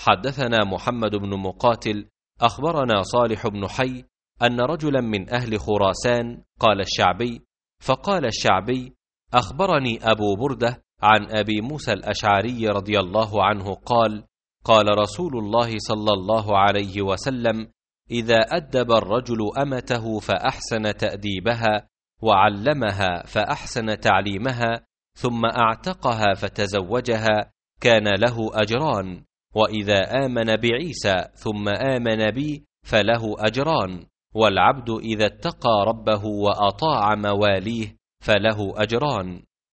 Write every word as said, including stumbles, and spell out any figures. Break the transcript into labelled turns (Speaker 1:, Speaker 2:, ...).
Speaker 1: حدثنا محمد بن مقاتل أخبرنا صالح بن حي أن رجلا من أهل خراسان قال الشعبي، فقال الشعبي: أخبرني أبو بردة عن أبي موسى الأشعري رضي الله عنه قال: قال رسول الله صلى الله عليه وسلم: إذا أدب الرجل أمته فأحسن تأديبها وعلمها فأحسن تعليمها ثم أعتقها فتزوجها كان له أجران، وإذا آمن بعيسى ثم آمن بي فله أجران، والعبد إذا اتقى ربه وأطاع مواليه فله أجران.